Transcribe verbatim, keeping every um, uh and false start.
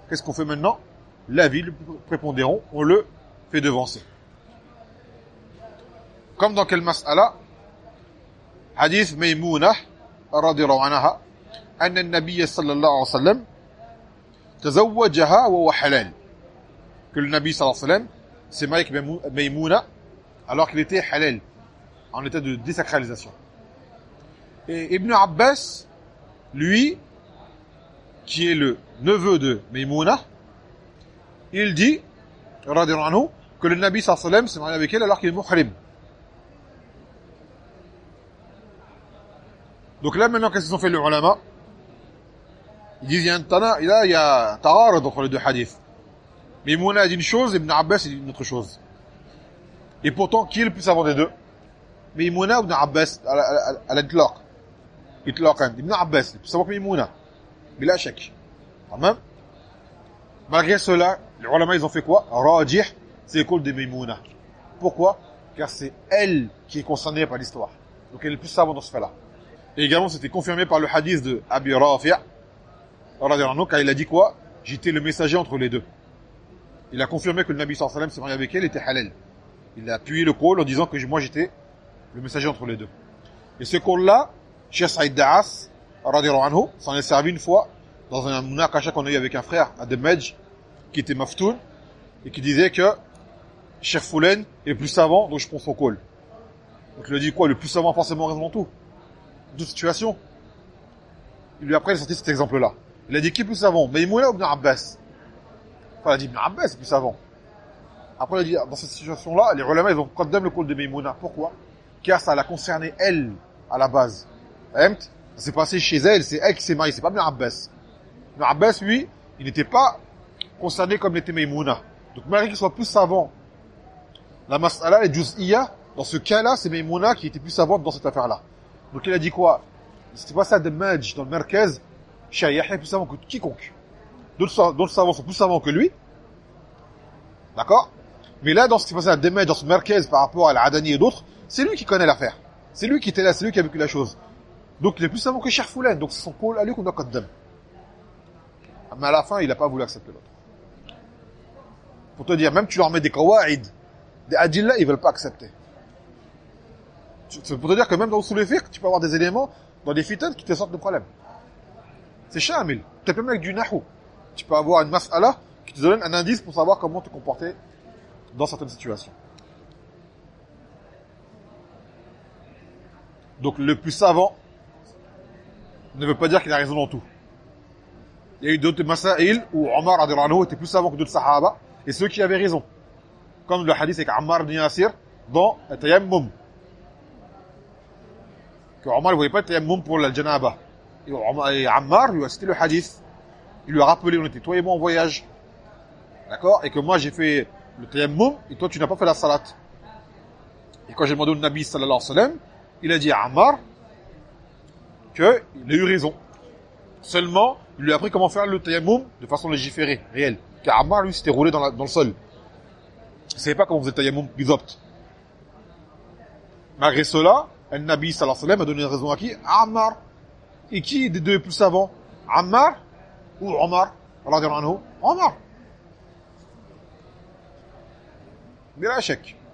qu'est-ce qu'on fait maintenant? L'avis le plus prépondérant, on le fait devancer. Comme dans quel mas'ala? Hadith Maymouna radhiyallahu anha anna an-nabiy sallallahu alayhi wa sallam tazawwajaha wa huwa halal. Que le Nabi sallallahu alayhi wa sallam s'est marié avec Maymouna alors qu'il était halal, en état de désacralisation. Et Ibn Abbas, lui, qui est le neveu de Maymouna, il dit, radhiyallahu anhu, que le Nabi sallallahu alayhi wa sallam s'est marié avec elle alors qu'il est muhrim. Donc là, maintenant, qu'est-ce qu'ils ont fait les ulama? Ils disent, il y a un tana, il y a un ta'arud entre les deux hadiths. Maymouna a dit une chose, Ibn Abbas a dit une autre chose. Et pourtant, qui est le plus savant des deux? Maymouna ou Ibn Abbas, à l'itlaq? Itlaqan. Ibn Abbas, le plus savant que Maymouna. Bila shak. Quand même. Malgré cela, les ulama, ils ont fait quoi? Rajih, c'est l'école de Maymouna. Pourquoi? Car c'est elle qui est concernée par l'histoire. Donc elle est le plus savante dans ce fait-là. Et également, c'était confirmé par le hadith de Abi Rafi', car il a dit quoi? J'étais le messager entre les deux. Il a confirmé que le Nabi sallallahu alayhi wa sallam s'est marié avec elle, était halal. Il a appuyé le call en disant que moi j'étais le messager entre les deux. Et ce call-là, Cheikh Saïd Da'as, radhiyallahu anhu, s'en est servi une fois dans un munakasha qu'on a eu avec un frère à Demedj, qui était maftoun, et qui disait que Cheikh Foulen est plus savant, donc je prends son call. Donc il lui a dit quoi? Le plus savant forcément raison dans tout. Dans toute situation. Il lui a après sorti cet exemple-là. Il a dit qui est plus savant? Maymouna ou Ibn Abbas? Enfin, il a dit Ibn Abbas est plus savant. Après, il a dit, dans cette situation-là, les ulama, ils ont condamné le call de Maymouna. Pourquoi? Car ça l'a concernée, elle, à la base. Ça s'est passé chez elle, c'est elle qui s'est mariée, c'est pas Ibn Abbas. Ibn Abbas, lui, il n'était pas concerné comme l'était Maymouna. Donc, malgré qu'il soit plus savant, la mas'ala et juz'iyya, dans ce cas-là, c'est Maymouna qui était plus savante dans cette affaire-là. Donc, il a dit quoi? C'était pas ça de Madj, dans le Merkez, Cheikh Yahya est plus savant que quiconque. D'autres savants sont plus savants que lui. D'accord? Mais là, dans ce qui s'est passé à Demedj, dans ce Merkez, par rapport à l'Adani et d'autres, c'est lui qui connaît l'affaire. C'est lui qui était là, c'est lui qui a vécu la chose. Donc, il est plus savant que Cheikh Foulen. Donc, c'est son call à lui qu'on doit qaddam. Mais à la fin, il n'a pas voulu accepter l'autre. Pour te dire, même tu leur mets des qawaïd, des adilla, ils veulent pas accepter. C'est pour te dire que même dans Usul al-Fiqh, tu peux avoir des éléments dans des fitan qui te sortent de problème. C'est shamil. Tu peux même avec du nahu. Tu peux avoir une mas'ala qui te donne un indice pour savoir comment te comporter dans certaines situations. Donc le plus savant ne veut pas dire qu'il a raison dans tout. Il y a eu d'autres masaïl où Omar radhiyallahu anhu était plus savant que d'autres sahaba et ceux qui avaient raison. Comme le hadith avec Ammar ibn Yasir dans le tayammum. Que Omar ne voyait pas le tayammum pour la janaba. Et, et Ammar lui a cité le hadith. Il lui a rappelé, on était toi et moi en voyage. D'accord? Et que moi j'ai fait le tayammum et toi tu n'as pas fait la salat. Et quand j'ai demandé au Nabi sallallahu alayhi wa sallam, il a dit à Ammar qu'il a eu raison. Seulement, il lui a appris comment faire le tayammum de façon légiférée, réelle. Car Ammar, lui, s'était roulé dans, la, dans le sol. Il ne savait pas comment faisait le tayammum bizopt. Malgré cela, le Nabi sallallahu alayhi wa sallam a donné raison à qui? À Ammar. Et qui des deux est plus savant? Ammar ou Omar? radhiyallahu anhu? Omar. Bila shak.